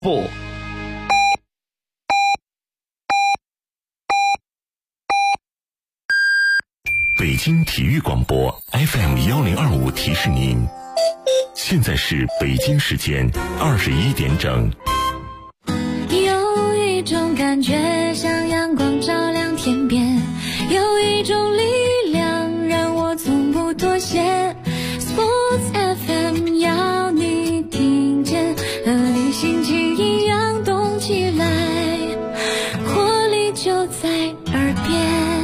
不。 北京体育广播 FM1025提示您，现在是北京时间21点整。 有一种感觉像阳光照亮天边，有一种力量让我从不妥协。Sports FM 要你听见，和你心情一样动起来，活力就在耳边。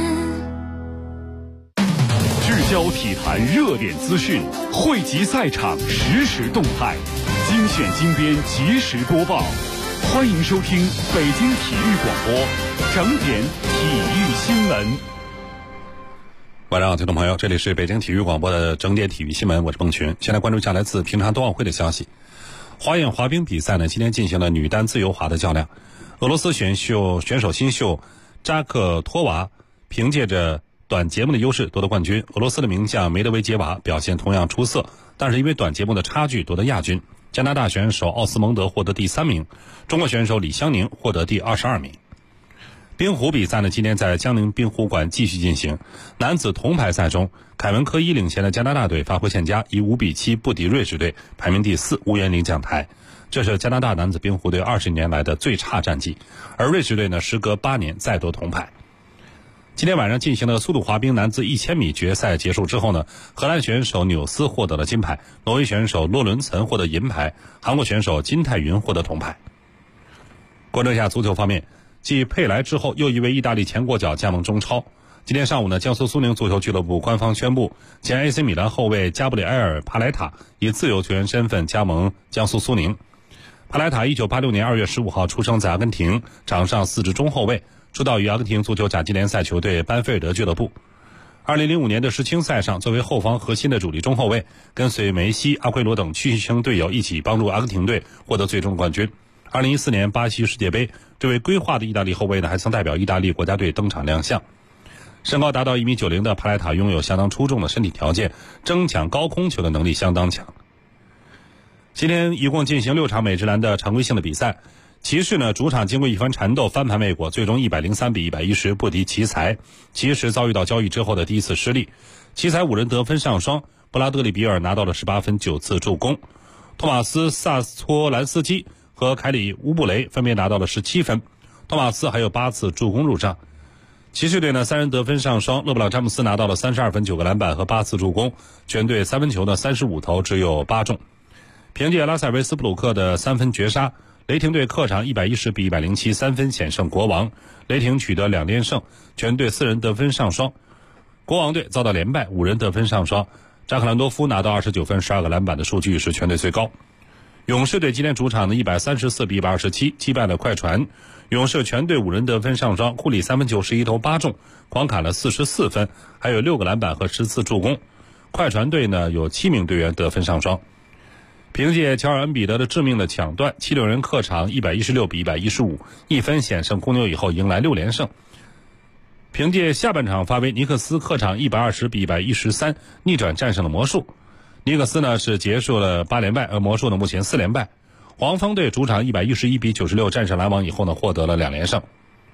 聚焦体坛热点资讯，汇集赛场实时动态，精选精编及时播报。欢迎收听北京体育广播整点体育新闻。 晚上好，听众朋友，这里是北京体育广播的整点体育新闻，我是孟群。先来关注一下来自平昌冬奥会的消息。花样滑冰比赛呢，今天进行了女单自由滑的较量。俄罗斯选手新秀扎克托娃凭借着短节目的优势夺得冠军。俄罗斯的名将梅德韦杰娃表现同样出色，但是因为短节目的差距夺得亚军。加拿大选手奥斯蒙德获得第3名，中国选手李湘宁获得第22名。冰壶比赛呢，今天在江宁冰壶馆继续进行。男子铜牌赛中，凯文科伊领衔的加拿大队发挥欠佳，以5-7不敌瑞士队，排名第4，无缘领奖台。这是加拿大男子冰壶队20年来的最差战绩，而瑞士队呢，时隔8年再夺铜牌。今天晚上进行的速度滑冰男子1000米决赛结束之后呢，荷兰选手纽斯获得了金牌，挪威选手洛伦岑获得银牌，韩国选手金泰云获得铜牌。关注一下足球方面，继佩莱之后，又一位意大利前国脚加盟中超。今天上午呢，江苏苏宁足球俱乐部官方宣布，前 AC 米兰后卫加布里埃尔·帕莱塔以自由球员身份加盟江苏苏宁。帕莱塔1986年2月15号出生在阿根廷，场上4支中后卫，出道于阿根廷足球甲级联赛球队班菲尔德俱乐部。2005年的世青赛上，作为后防核心的主力中后卫，跟随梅西、阿奎罗等区星队友一起帮助阿根廷队获得最终冠军。2014年巴西世界杯，这位规划的意大利后卫呢，还曾代表意大利国家队登场亮相。身高达到1.90米的帕莱塔拥有相当出众的身体条件，争抢高空球的能力相当强。今天一共进行6场美职篮的常规性的比赛。骑士呢，主场经过一番缠斗翻盘未果，最终103-110不敌奇才。骑士遭遇到交易之后的第一次失利。奇才5人得分上双，布拉德里比尔拿到了18分9次助攻，托马斯萨托兰斯基和凯里乌布雷分别拿到了17分，托马斯还有8次助攻入账。骑士队呢，3人得分上双，勒布朗詹姆斯拿到了32分9个篮板和8次助攻，全队3分球呢35投只有8中。凭借拉塞维斯布鲁克的3分绝杀，雷霆队客场110-107 3分险胜国王，雷霆取得2连胜，全队4人得分上双。国王队遭到连败，5人得分上双，扎克兰多夫拿到29分12个篮板的数据是全队最高。勇士队今天主场的134-127击败了快船，勇士全队5人得分上双，库里3分球11投8中，狂砍了44分，还有6个篮板和10次助攻。快船队呢，有7名队员得分上双。凭借乔尔恩比德的致命的抢断，76人客场116-115一分险胜公牛以后迎来6连胜。凭借下半场发威，尼克斯客场120-113逆转战胜了魔术。尼克斯呢是结束了8连败，而魔术呢目前4连败。黄蜂队主场111-96战胜篮网以后呢获得了2连胜。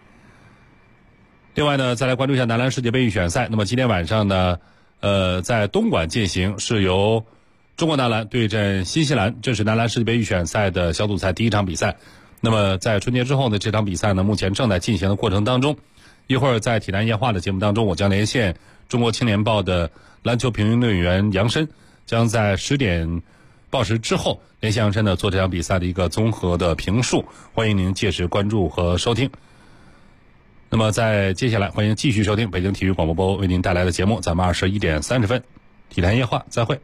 另外呢，再来关注一下男篮世界杯预选赛。那么今天晚上呢，在东莞进行，是由中国男篮对阵新西兰，这是男篮世界杯预选赛的小组赛第1场比赛。那么在春节之后呢，这场比赛呢目前正在进行的过程当中。一会儿在体坛夜话的节目当中，我将连线中国青年报的篮球评论员杨申，将在10点报时之后连线杨申呢做这场比赛的一个综合的评述，欢迎您届时关注和收听。那么在接下来，欢迎继续收听北京体育广播为您带来的节目，咱们21点30分体坛夜话再会。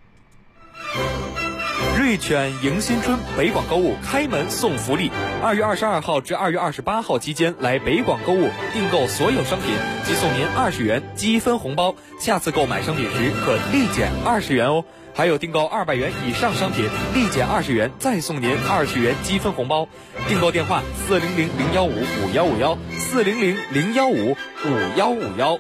瑞犬迎新春北广购物开门送福利，2月22号至2月28号期间来北广购物订购所有商品，即送您20元积分红包，下次购买商品时可立减20元哦。还有订购200元以上商品，立减20元，再送您20元积分红包。订购电话400-015-5151 400-015-5151。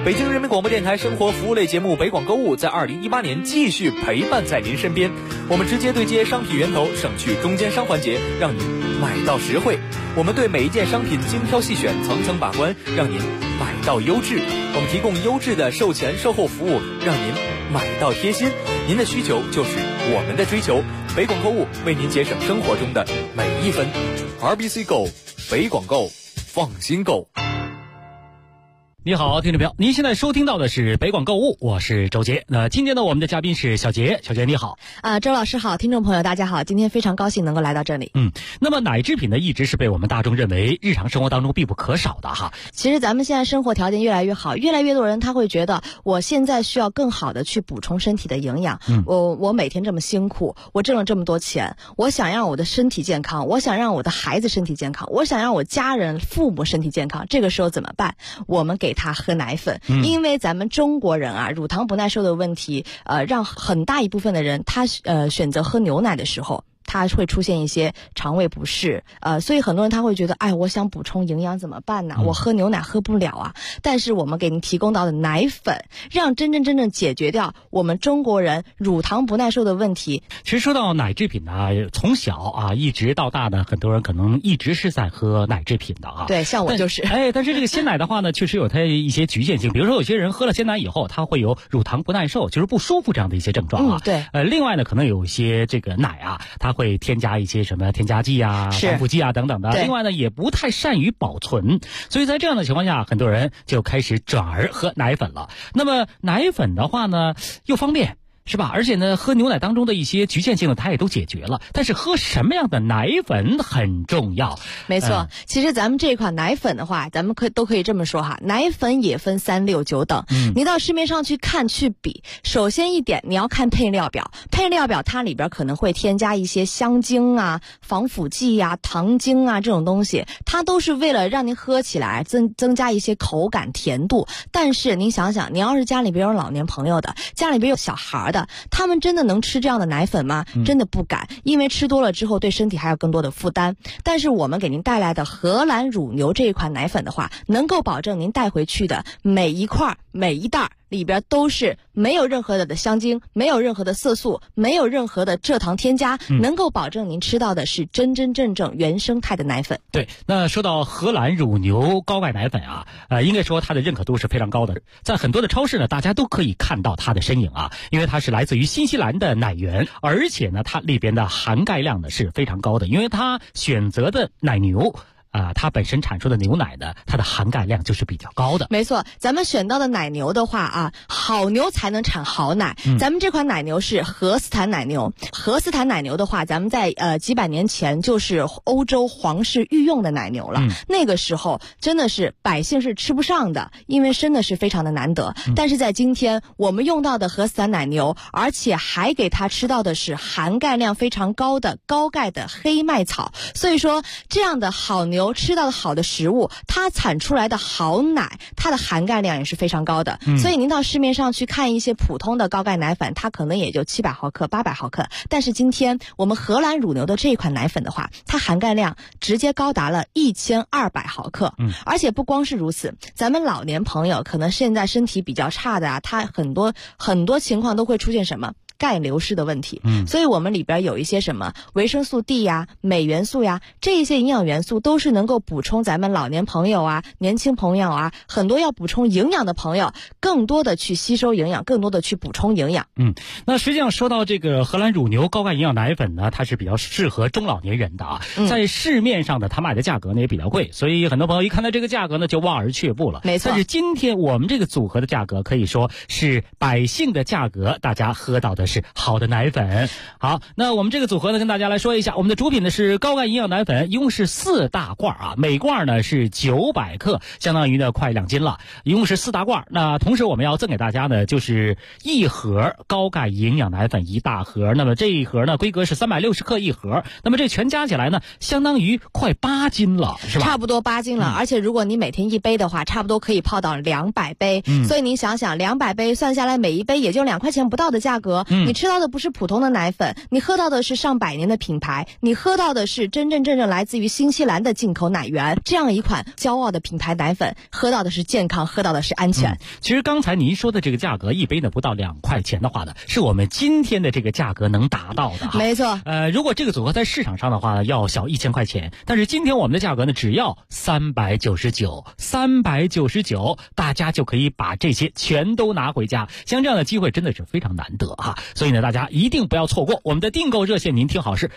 北京人民广播电台生活服务类节目北广购物在2018年继续陪伴在您身边。我们直接对接商品源头，省去中间商环节，让您买到实惠。我们对每一件商品精挑细选，层层把关，让您买到优质。我们提供优质的售前售后服务，让您买到贴心。您的需求就是我们的追求。北广购物为您节省生活中的每一分。RBC Go， 北广购，放心购。 你好，听众朋友，您现在收听到的是北广购物，我是周杰。那今天呢，我们的嘉宾是小杰，小杰你好。 周老师好，听众朋友大家好，今天非常高兴能够来到这里。 那么奶制品呢，一直是被我们大众认为日常生活当中必不可少的哈。 其实咱们现在生活条件越来越好，越来越多人他会觉得，我现在需要更好的去补充身体的营养。我每天这么辛苦，我挣了这么多钱，我想让我的身体健康，我想让我的孩子身体健康，我想让我家人父母身体健康，这个时候怎么办？我们给他喝奶粉。因为咱们中国人啊，乳糖不耐受的问题，让很大一部分的人他选择喝牛奶的时候，他会出现一些肠胃不适，所以很多人他会觉得，我想补充营养怎么办呢？我喝牛奶喝不了啊。但是我们给您提供到的奶粉，让真正解决掉我们中国人乳糖不耐受的问题。 其实说到奶制品呢，从小啊一直到大呢，很多人可能一直是在喝奶制品的啊。 对，像我就是。 但是这个鲜奶的话呢，确实有它一些局限性。比如说有些人喝了鲜奶以后，他会有乳糖不耐受，就是不舒服这样的一些症状啊。 对。 另外呢，可能有一些这个奶啊，它会添加一些什么添加剂啊、防腐剂啊等等的。另外呢，也不太善于保存，所以在这样的情况下，很多人就开始转而喝奶粉了。那么奶粉的话呢，又方便，是吧？而且呢，喝牛奶当中的一些局限性呢，它也都解决了。但是喝什么样的奶粉很重要。 没错，其实咱们这款奶粉的话，咱们都可以这么说哈，奶粉也分3、6、9等。你到市面上去看去比，首先一点你要看配料表，配料表它里边可能会添加一些香精啊、防腐剂啊、糖精啊这种东西，它都是为了让您喝起来增加一些口感甜度。但是您想想，你要是家里边有老年朋友的，家里边有小孩的，他们真的能吃这样的奶粉吗？真的不敢，因为吃多了之后对身体还有更多的负担。但是我们给您带来的荷兰乳牛这一款奶粉的话，能够保证您带回去的每一块每一袋里边都是没有任何的香精，没有任何的色素，没有任何的蔗糖添加，能够保证您吃到的是真正原生态的奶粉。 对，那说到荷兰乳牛高钙奶粉啊，应该说它的认可度是非常高的，在很多的超市呢，大家都可以看到它的身影啊，因为它是来自于新西兰的奶源，而且呢，它里边的含钙量呢是非常高的，因为它选择的奶牛。它本身产出的牛奶呢，它的含钙量就是比较高的。 没错，咱们选到的奶牛的话啊，好牛才能产好奶。咱们这款奶牛是荷斯坦奶牛。荷斯坦奶牛的话，咱们在几百年前就是欧洲皇室御用的奶牛了。那个时候真的是百姓是吃不上的，因为真的是非常的难得。但是在今天我们用到的荷斯坦奶牛，而且还给它吃到的是含钙量非常高的高钙的黑麦草，所以说这样的好牛吃到的好的食物，它产出来的好奶，它的含钙量也是非常高的。所以您到市面上去看一些普通的高钙奶粉，它可能也就700毫克、800毫克。但是今天我们荷兰乳牛的这一款奶粉的话，它含钙量直接高达了1200毫克。而且不光是如此，咱们老年朋友可能现在身体比较差的啊，他很多情况都会出现什么？钙流失的问题。所以我们里边有一些什么维生素 D 呀、镁元素呀，这一些营养元素都是能够补充咱们老年朋友啊、年轻朋友啊，很多要补充营养的朋友，更多的去吸收营养，更多的去补充营养。 那实际上说到这个荷兰乳牛高钙营养奶粉呢，它是比较适合中老年人的啊。在市面上的它卖的价格呢也比较贵，所以很多朋友一看到这个价格呢就望而却步了。 没错。 但是今天我们这个组合的价格可以说是百姓的价格，大家喝到的是好的奶粉。好，那我们这个组合呢跟大家来说一下，我们的主品呢是高钙营养奶粉，一共是4大罐啊，每罐呢是900克，相当于呢快2斤了，一共是4大罐。那同时我们要赠给大家呢就是1盒高钙营养奶粉1大盒，那么这一盒呢规格是360克1盒，那么这全加起来呢相当于快8斤了，是吧？ 差不多8斤了。而且如果你每天1杯的话，差不多可以泡到200杯。所以您想想200杯算下来每一杯也就2块钱不到的价格， 你吃到的不是普通的奶粉，你喝到的是上百年的品牌，你喝到的是真正来自于新西兰的进口奶源，这样一款骄傲的品牌奶粉，喝到的是健康，喝到的是安全。 其实刚才您说的这个价格，一杯呢不到2块钱的话呢，是我们今天的这个价格能达到的。 没错。 如果这个组合在市场上的话要小1000块钱，但是今天我们的价格呢只要399，大家就可以把这些全都拿回家。像这样的机会真的是非常难得哈，所以呢大家一定不要错过我们的订购热线，您听好是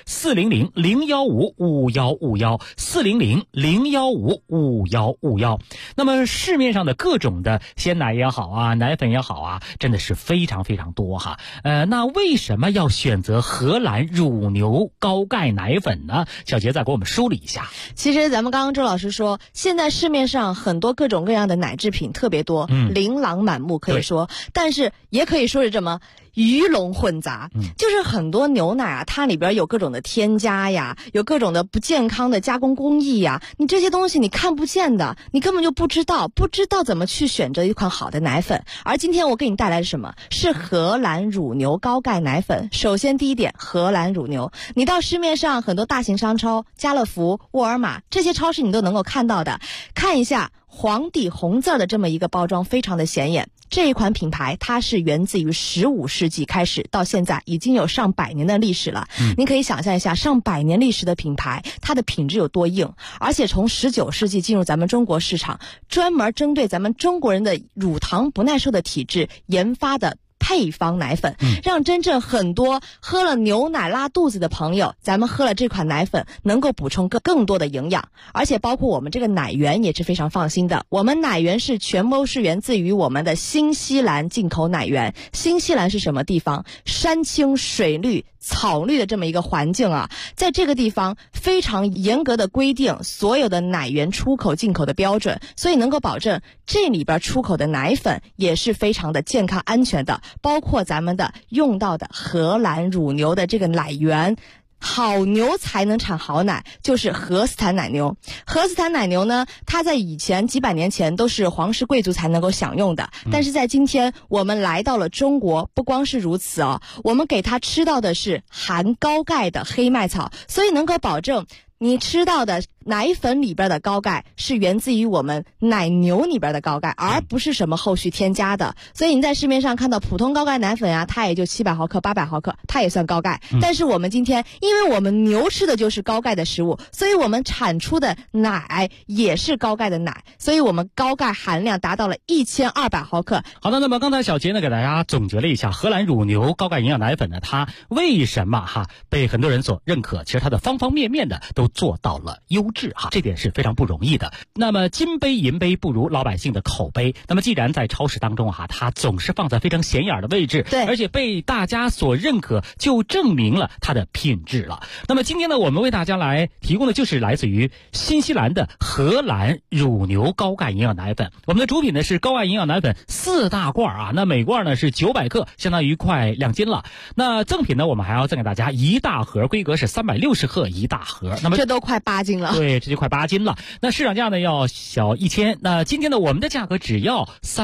400-015-5151，400-015-5151。那么市面上的各种的鲜奶也好啊，奶粉也好啊，真的是非常非常多哈。那为什么要选择荷兰乳牛高钙奶粉呢？小杰再给我们梳理一下。 其实咱们刚刚周老师说，现在市面上很多各种各样的奶制品特别多，琳琅满目可以说，但是也可以说是这么鱼龙混杂，就是很多牛奶啊，它里边有各种的添加呀，有各种的不健康的加工工艺呀，你这些东西你看不见的，你根本就不知道怎么去选择一款好的奶粉。而今天我给你带来的什么？是荷兰乳牛高钙奶粉。首先第一点，荷兰乳牛，你到市面上很多大型商超，家乐福、沃尔玛这些超市你都能够看到的，看一下黄底红字的这么一个包装，非常的显眼。这一款品牌它是源自于15世纪开始，到现在已经有上百年的历史了。您可以想象一下，上百年历史的品牌，它的品质有多硬，而且从19世纪进入咱们中国市场，专门针对咱们中国人的乳糖不耐受的体质研发的配方奶粉，让真正很多喝了牛奶拉肚子的朋友，咱们喝了这款奶粉能够补充更多的营养，而且包括我们这个奶源也是非常放心的。我们奶源是全部是源自于我们的新西兰进口奶源。新西兰是什么地方？山清水绿草绿的这么一个环境啊，在这个地方非常严格的规定所有的奶源出口进口的标准，所以能够保证这里边出口的奶粉也是非常的健康安全的，包括咱们的用到的荷兰乳牛的这个奶源。好牛才能产好奶，就是荷斯坦奶牛。荷斯坦奶牛呢，它在以前几百年前都是皇室贵族才能够享用的，但是在今天我们来到了中国，不光是如此哦，我们给它吃到的是含高钙的黑麦草，所以能够保证你吃到的奶粉里边的高钙是源自于我们奶牛里边的高钙，而不是什么后续添加的。所以你在市面上看到普通高钙奶粉啊，它也就700毫克、800毫克，它也算高钙。但是我们今天，因为我们牛吃的就是高钙的食物，所以我们产出的奶也是高钙的奶，所以我们高钙含量达到了1200毫克。 好的，那么刚才小杰呢给大家总结了一下荷兰乳牛高钙营养奶粉呢，它为什么被很多人所认可？其实它的方方面面的都做到了优质这点是非常不容易的。那么金杯银杯不如老百姓的口碑，那么既然在超市当中它总是放在非常显眼的位置， 对， 而且被大家所认可，就证明了它的品质了。那么今天呢，我们为大家来提供的就是来自于新西兰的荷兰乳牛高钙营养奶粉。我们的主品呢是高钙营养奶粉4大罐那每罐呢是900克，相当于快2斤了。那赠品呢，我们还要赠给大家一大盒，规格是360克一大盒，那么这都快8斤了。 对，这就快8斤了。那市场价呢要小1000，那今天呢我们的价格只要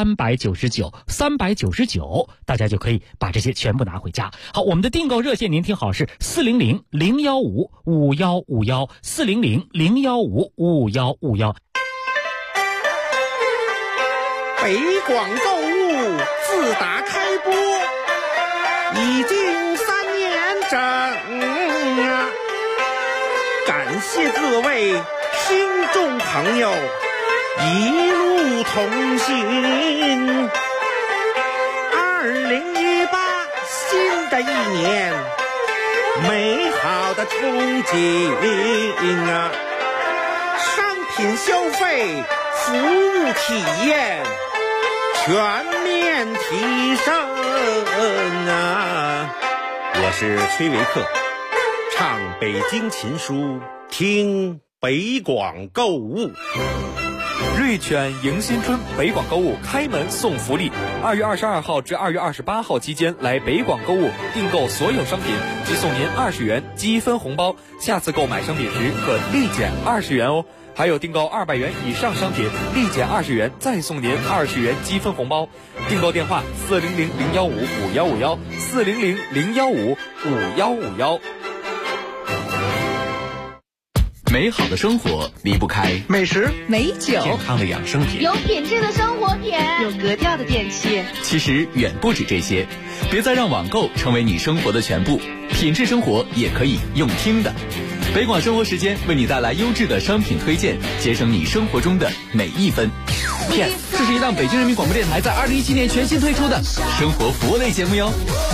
399，大家就可以把这些全部拿回家。好，我们的订购热线您听好是400-015-5151，400-015-5151。 北广购物自打开播已经3年整感谢各位听众朋友一路同行。2018新的一年，美好的憧憬商品消费、服务体验全面提升我是崔维克，唱北京琴书，听北广购物。 瑞犬迎新春北广购物开门送福利，2月22号至2月28号期间来北广购物订购所有商品，即送您20元积分红包，下次购买商品时可立减20元哦。还有订购200元以上商品，立减20元，再送您20元积分红包。订购电话：400-015-5151，400-015-5151。 美好的生活离不开美食、 美酒、 健康的养生品、 有品质的生活品、 有格调的电器。 其实远不止这些，别再让网购成为你生活的全部，品质生活也可以用听的。北广生活时间为你带来优质的商品推荐，节省你生活中的每一分。Yes， 这是一档北京人民广播电台在2017年全新推出的生活服务类节目哟。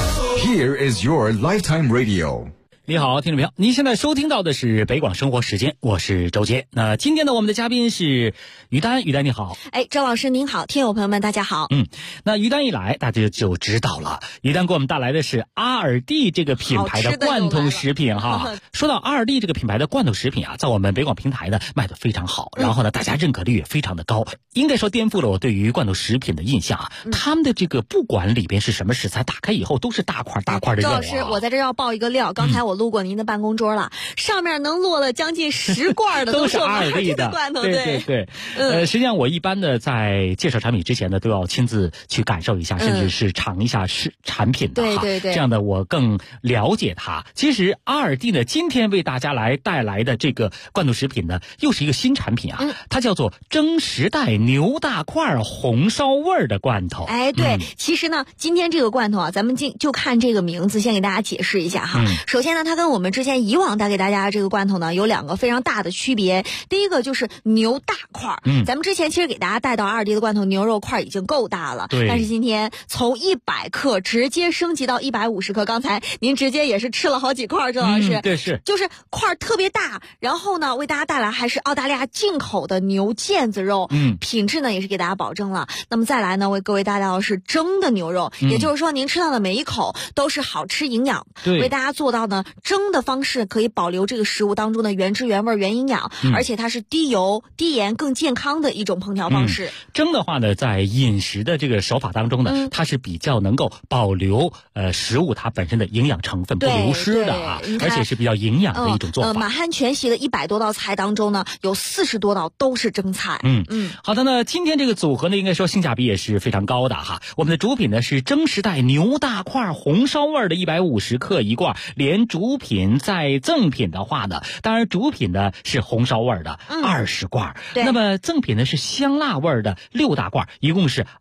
Here is your lifetime radio。 你好，听众朋友，您现在收听到的是北广生活时间，我是周杰。那今天呢，我们的嘉宾是于丹，于丹你好。 周老师您好，听友朋友们大家好。 那于丹一来，大家就知道了，于丹给我们带来的是阿尔蒂这个品牌的罐头食品哈。说到阿尔蒂这个品牌的罐头食品啊，在我们北广平台呢卖得非常好，然后呢大家认可率也非常的高，应该说颠覆了我对于罐头食品的印象啊。他们的这个不管里边是什么食材，打开以后都是大块大块的肉啊。 周老师，我在这要爆一个料，刚才我路过您的办公桌了，上面能落了将近10罐的都是阿尔蒂的罐头。 对。实际上我一般的在介绍产品之前呢，都要亲自去感受一下，甚至是尝一下产品的哈。对，这样的我更了解它。其实阿尔蒂呢，今天为大家来带来的这个罐头食品呢，又是一个新产品啊，它叫做蒸时代牛大块红烧味的罐头。 对，其实呢，今天这个罐头啊，咱们就看这个名字，先给大家解释一下哈。首先呢，它跟我们之前以往带给大家这个罐头呢，有2个非常大的区别。第一个就是牛大块，咱们之前其实给大家带到阿尔蒂的罐头牛肉块已经够大了，但是今天从100克直接升级到150克。刚才您直接也是吃了好几块，周老师。 对，是， 就是块特别大，然后呢，为大家带来还是澳大利亚进口的牛腱子肉，品质呢也是给大家保证了。那么再来呢，为各位带来的是蒸的牛肉，也就是说您吃到的每一口都是好吃营养，为大家做到呢蒸的方式可以保留这个食物当中的原汁原味原营养，而且它是低油低盐更健康的一种烹调方式。 蒸的话呢，在饮食的这个手法当中呢，它是比较能够保留食物它本身的营养成分不流失的啊，而且是比较营养的一种做法。 满汉全席的100多道菜当中呢，有40多道都是蒸菜。 好的呢，今天这个组合呢，应该说性价比也是非常高的哈。我们的主品呢是蒸时代牛大块红烧味的150克一罐，连主品再赠品的话呢，当然主品呢是红烧味的20罐，那么赠品呢是香辣味的6大罐，一共是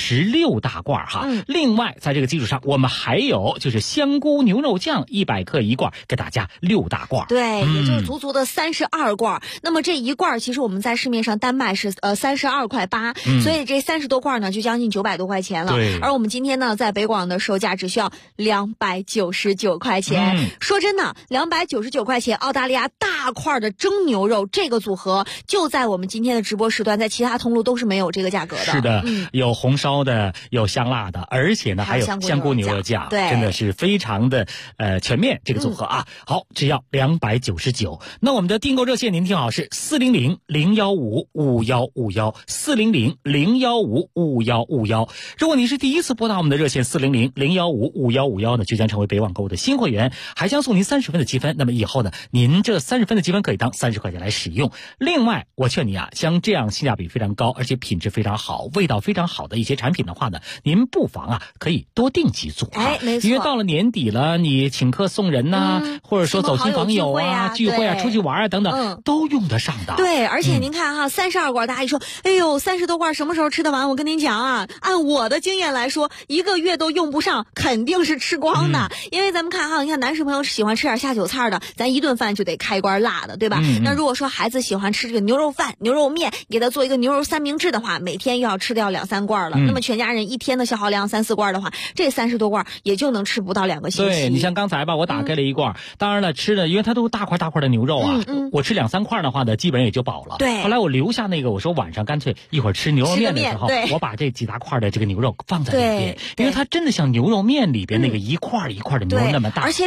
26大罐哈。另外在这个基础上，我们还有就是香菇牛肉酱100克一罐，给大家6大罐。 对，也就是足足的32罐。那么这一罐其实我们在市面上单卖是32.8块，所以这30多罐呢就将近900多块钱了。而我们今天呢在北广的售价只需要299块钱。说真的，299块钱澳大利亚大块的蒸牛肉这个组合，就在我们今天的直播时段，在其他通路都是没有这个价格的。 是的，有红烧的，有香辣的，而且呢还有香菇牛肉酱，真的是非常的全面这个组合啊。好，只要299。那我们的订购热线您听好，是400-015-5151，400-015-5151。如果您是第一次拨打我们的热线400-015-5151呢，就将成为北网购的新会员，还将送您30分的积分。那么以后呢，您这30分的积分可以当30块钱来使用。另外，我劝你啊，像这样性价比非常高，而且品质非常好、味道非常好的一些产品的话呢，您不妨啊可以多订几组没错。 因为到了年底了，你请客送人呐，或者说走亲访友啊、聚会啊、出去玩啊等等，都用得上的。 对，而且您看哈，32罐，大家一说，哎呦，30多罐什么时候吃得完？我跟您讲啊，按我的经验来说，1个月都用不上，肯定是吃光的。因为咱们看哈，你看男士朋友喜欢吃点下酒菜的，咱一顿饭就得开一罐辣的，对吧？那如果说孩子喜欢吃这个牛肉饭、牛肉面，给他做一个牛肉三明治的话，每天又要吃掉2-3罐了。那么全家人一天的消耗量3-4罐的话，这30多罐也就能吃不到2个星期。 对，你像刚才吧，我打开了一罐，当然了，吃的因为它都是大块大块的牛肉啊，我吃2-3块的话呢，基本上也就饱了。 对。 后来我留下那个，我说晚上干脆一会儿吃牛肉面的时候，我把这几大块的这个牛肉放在里边，因为它真的像牛肉面里边那个一块一块的牛肉那么大， 而且比那个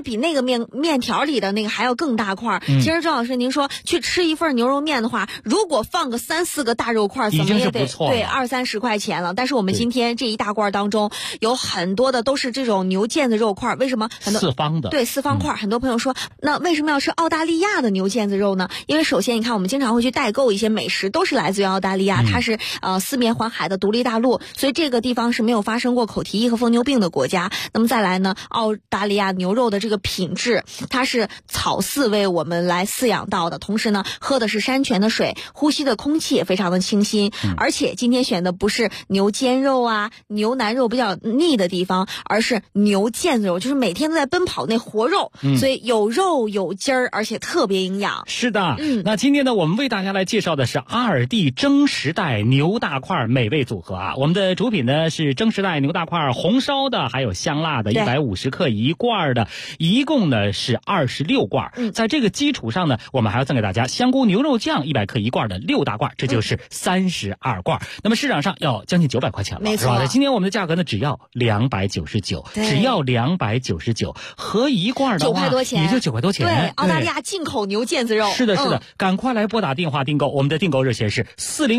面条里的那个还要更大块。其实周老师您说去吃一份牛肉面的话，如果放个3-4个大肉块，怎么也得对20-30块钱了。但是我们今天这一大罐当中有很多的都是这种牛腱子肉块，为什么？很多四方的， 对，四方块。很多朋友说，那为什么要吃澳大利亚的牛腱子肉呢？因为首先你看，我们经常会去代购一些美食，都是来自于澳大利亚，它是四面环海的独立大陆，所以这个地方是没有发生过口蹄疫和疯牛病的国家。那么再来呢，澳大利亚牛肉的这个品质，它是草饲为我们来饲养到的，同时呢，喝的是山泉的水，呼吸的空气也非常的清新。而且今天选的不是牛肩肉啊、牛腩肉比较腻的地方，而是牛腱子肉，就是每天都在奔跑那活肉，所以有肉有筋儿，而且特别营养。 是的，那今天呢，我们为大家来介绍的是阿尔蒂蒸时代牛大块美味组合啊。我们的主品呢是蒸时代牛大块红烧的，还有香辣的，150克一罐的，一共呢是26罐。在这个基础上呢，我们还要赠给大家香菇牛肉酱100克一罐的6大罐，这就是32罐。那么市场上要将近900块钱了， 没错。 是吧？今天我们的价格呢只要299，只要299，合一罐的话 9块多钱， 也就9块多钱。 对，澳大利亚进口牛腱子肉。 是的，是的，赶快来拨打电话订购，我们的订购热线是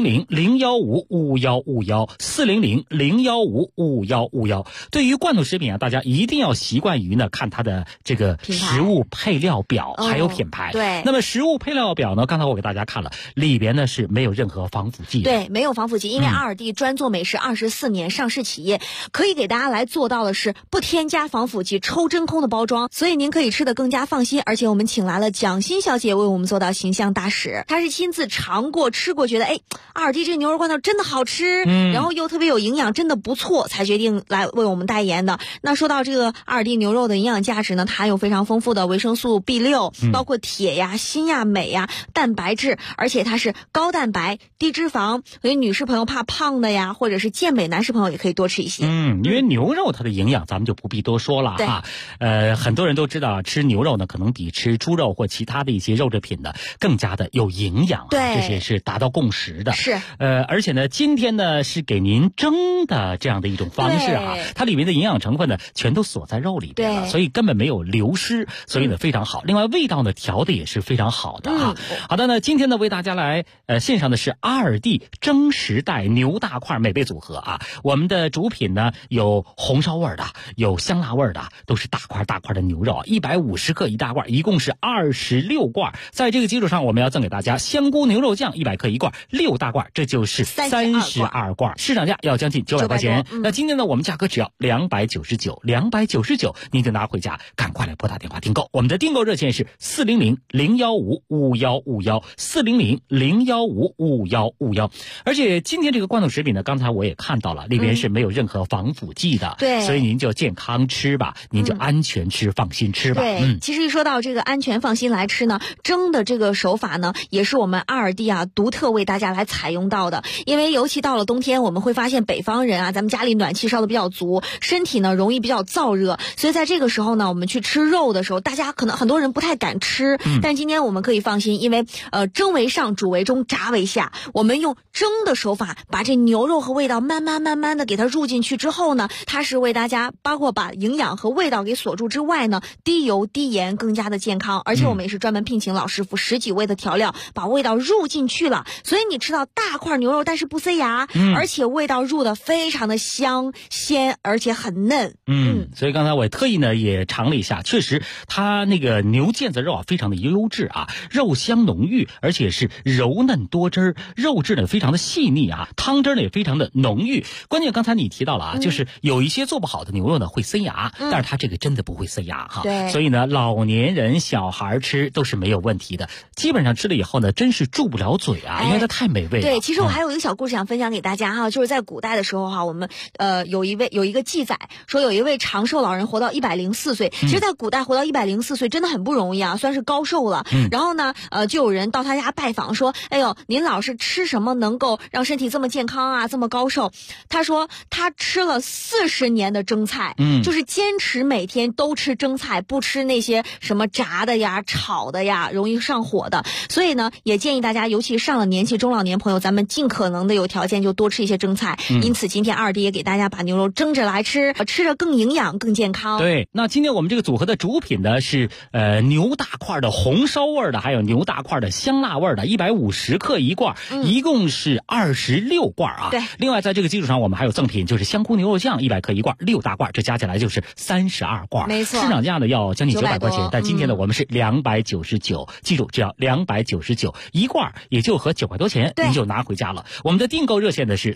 400-015-5151，400-015-5151。对于罐头食品啊，大家一定要习惯于呢看它的这个食物配料表还有品牌。 对， 那么食物配料表呢，刚才我给大家看了，里边呢是没有任何防腐剂的。 对，没有防腐剂，因为阿尔蒂专做美食24年，上市企业可以给大家来做到的是不添加防腐剂、抽真空的包装，所以您可以吃得更加放心。而且我们请来了蒋欣小姐为我们做到形象大使，她是亲自尝过吃过，觉得阿尔蒂这个牛肉罐头真的好吃，然后又特别有营养，真的不错，才决定来为我们代言的。那说到这个阿尔蒂牛肉的营养价值呢，它含有非常丰富的维生素 B6，包括铁呀、锌呀、镁呀、蛋白质，而且它是高蛋白、低脂肪，所以女士朋友怕胖的呀，或者是健美男士朋友也可以多吃一些。 因为牛肉它的营养咱们就不必多说了哈。很多人都知道吃牛肉呢，可能比吃猪肉或其他的一些肉制品呢更加的有营养， 对， 这些是达到共识的。 是， 而且呢，今天呢是给您蒸的这样的一种方式啊，它里面的营养成分呢全都锁在肉里边了，所以根本没有流失，所以呢非常好。另外味道呢调的也是非常好的啊。好的呢，今天呢为大家来献上的是阿尔蒂蒸时代牛大块美味组合啊。我们的主品呢有红烧味的，有香辣味的，都是大块大块的牛肉，150克一大罐，一共是26罐。在这个基础上，我们要赠给大家香菇牛肉酱100克一罐，6大罐，这就是32罐，市场价要将近900块钱。那今天呢，我们价格只要299，您就拿回家，赶快来拨打电话订购。我们的订购热线是400-015-5151，400-015-5151。而且今天这个罐头食品呢，刚才我也看到了，里边是没有任何防腐剂的， 对， 所以您就健康吃吧，您就安全吃，放心吃吧。 对，其实一说到这个安全放心来吃呢，蒸的这个手法呢，也是我们阿尔蒂啊独特为大家来采用到的。因为尤其到了冬天，我们会发现北方人啊，咱们家里暖气烧的比较足，身体呢容易比较燥热，所以在这个时候呢，我们去吃肉的时候，大家可能很多人不太敢吃，但今天我们可以放心，因为蒸为上，煮为中，炸为下，我们用蒸的手法把这牛肉和味道慢慢的给它入进去之后呢，它是为大家包括把营养和味道给锁住之外呢，低油低盐，更加的健康。而且我们也是专门聘请老师傅10几味的调料，把味道入进去了，所以你吃到大块牛肉但是不塞牙，而且味道入的非常的香鲜，而且很嫩。 所以刚才我特意呢也尝了一下，确实它那个牛腱子肉啊非常的优质啊，肉香浓郁，而且是柔嫩多汁，肉质呢非常的细腻啊，汤汁呢也非常的浓郁。关键刚才你提到了啊，就是有一些做不好的牛肉呢会塞牙，但是它这个真的不会塞牙哈。 对， 所以呢老年人小孩吃都是没有问题的，基本上吃了以后呢真是住不了嘴啊，因为它太美味了。 对，其实我还有一个小故事想分享给大家哈，就是在古代的时候哈，我们有一个记载说有一位长寿老人活到104岁，其实在古代活到104岁真的很不容易啊，算是高寿了。然后呢就有人到他家拜访说，哎呦，您老是吃什么能够让身体这么健康啊，这么高寿？他说他吃了40年的蒸菜，就是坚持每天都吃蒸菜，不吃那些什么炸的呀、炒的呀，容易上火的。所以呢，也建议大家，尤其上了年纪中老年朋友，咱们尽可能的有条件就多吃一些蒸菜。因此今天二弟也给大家把牛肉蒸着来吃，吃着更营养更健康。 对，那今天我们这个组合的的主品呢是牛大块的红烧味的，还有牛大块的香辣味的，150克一罐，一共是26罐啊。 对。 另外在这个基础上，我们还有赠品，就是香菇牛肉酱100克一罐，6大罐，这加起来就是32罐。 没错。 市场价呢要将近900块钱，但今天呢我们是299，记住只要299一罐，也就合9块多钱，您就拿回家了。我们的订购热线呢是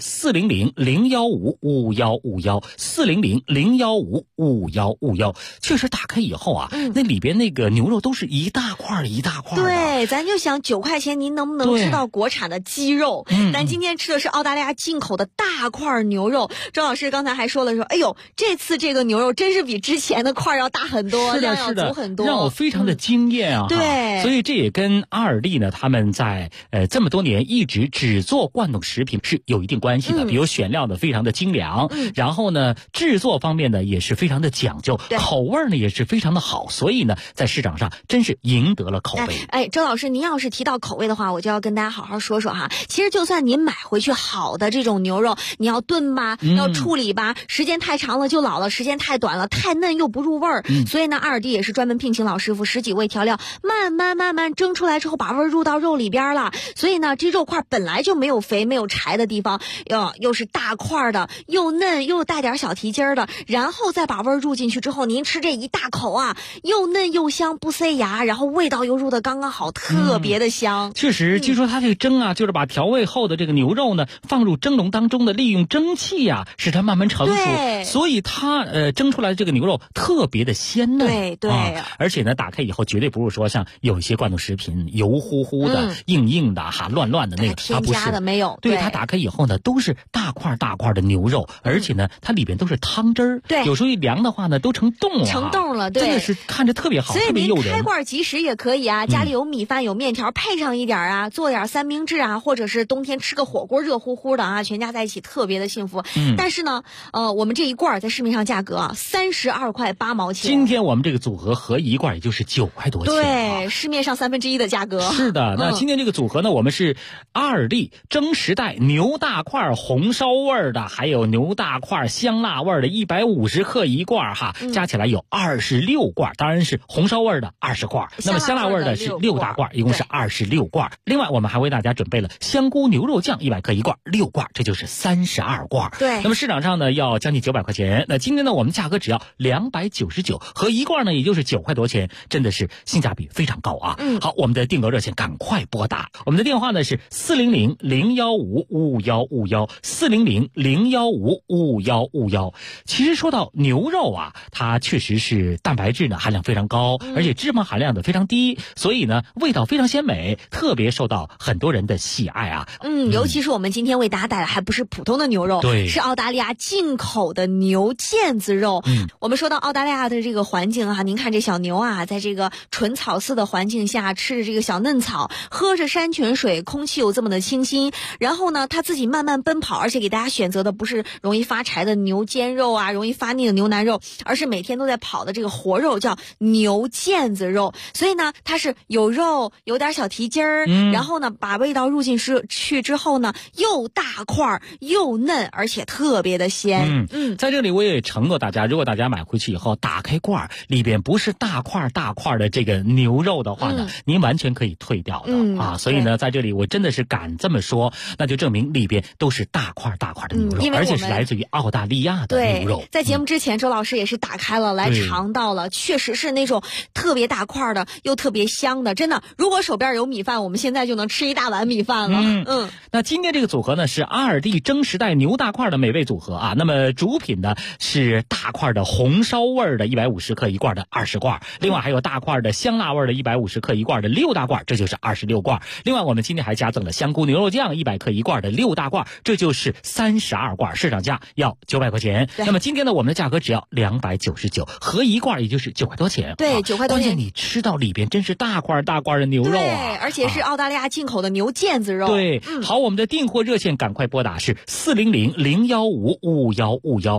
400-015-5151，400-015-5151。确实打开以后啊，那里边那个牛肉都是一大块一大块的。 对，咱就想9块钱您能不能吃到国产的鸡肉？咱今天吃的是澳大利亚进口的大块牛肉。周老师刚才还说了说，哎呦，这次这个牛肉真是比之前的块要大很多，量要足很多， 让我非常的惊艳啊！ 对， 所以这也跟阿尔利呢，他们在这么多年一直只做罐头食品是有一定关系的。比如选料呢非常的精良，然后呢制作方面呢也是非常的讲究，口味呢也是非常的好，所以呢在市场上真是赢得了口碑。 哎，周老师，您要是提到口味的话，我就要跟大家好好说说哈。其实就算您买回去好的这种牛肉，你要炖吧，要处理吧，时间太长了就老了，时间太短了太嫩又不入味儿。所以呢，阿尔蒂也是专门聘请老师傅10几味调料，慢慢蒸出来之后，把味儿入到肉里边了。所以呢，这肉块本来就没有肥没有柴的地方，又是大块的，又嫩又带点小蹄筋的，然后再把味儿入进去之后，您吃这一大口啊，又嫩又香不塞牙，然后味道又入的刚刚好，特别的香。 确实，据说它这个蒸啊，就是把调味后的这个牛肉呢放入蒸笼当中的，利用蒸汽啊使它慢慢成熟，所以它蒸出来的这个牛肉特别的鲜嫩。 对、 而且呢打开以后绝对不是说像有一些罐头食品油乎乎的、硬的乱的那个， 添加的没有。 对，它打开以后呢都是大块的牛肉，而且呢它里边都是汤汁儿。 对， 有时候一凉的话呢都成冻了， 对， 真的是看着特别好， 所以特别诱人。 您开罐即食也可以啊，家里有米饭有面条，配上一点啊，做点三明治啊，或者是冬天吃个火锅热乎乎的啊，全家在一起特别的幸福。但是呢我们这一罐在市面上价格啊32块8毛钱。 今天我们这个组合合一罐也就是9块多钱， 对，市面上1/3的价格。 是的，那今天这个组合呢，我们是阿尔利蒸时代牛大块红烧味的，还有牛大块香辣味的150克一罐哈，加起来有26罐，当然是红烧味的20罐，那么香辣味的是6大罐，一共是26罐。另外我们还为大家准备了香菇牛肉酱100克一罐，6罐，这就是32罐。 对， 那么市场上呢要将近900块钱，那今天呢我们价格只要299，合一罐呢也就是9块多钱，真的是性价比非常高啊。好，我们的订购热线赶快拨打，我们的电话呢是400-015-5151，400-015-5151。其实说到牛肉啊，它确实是蛋白质呢含量非常高，而且脂肪含量的非常低，所以呢味道非常鲜美，特别受到很多人的喜爱啊。 尤其是我们今天为大家带来还不是普通的牛肉， 对， 是澳大利亚进口的牛腱子肉。我们说到澳大利亚的这个环境啊，您看这小牛啊，在这个纯草饲的环境下吃着这个小嫩草，喝着山泉水，空气又这么的清新，然后呢它自己慢慢奔跑，而且给大家选择的不是容易发柴的牛肩肉啊，容易发腻的牛腩肉，而是每天都在跑的这个活肉，叫牛腱子肉。所以呢它是有肉有点小蹄筋儿，然后呢把味道入进去之后呢，又大块又嫩，而且特别的鲜。 在这里我也承诺大家，如果大家买回去以后打开罐里边不是大块的这个牛肉的话呢，您完全可以退掉的所以呢在这里我真的是敢这么说，那就证明里边都是大块的牛肉，而且是来自于澳大利亚的牛肉。 在节目之前周老师也是打开了来尝到了，确实是那种特别大块的又特别香的，真的如果手边有米饭，我们现在就能吃一大碗米饭了。 那今天这个组合呢是阿尔蒂蒸时代牛大块的美味组合啊，那么主品呢是大块的红烧味的150克一罐的20罐，另外还有大块的香辣味的150克一罐的6大罐，这就是26罐。另外我们今天还加赠了香菇牛肉酱100克一罐的6大罐，这就是32罐，市场价要900块钱。那么今天呢我们的价格只要299，合一罐也就是9块多钱。 对，9块多钱。 关键你吃到里边真是大块的牛肉啊， 对，而且是澳大利亚进口的牛腱子肉。 对，好，我们的订货热线赶快拨打是400-015-5151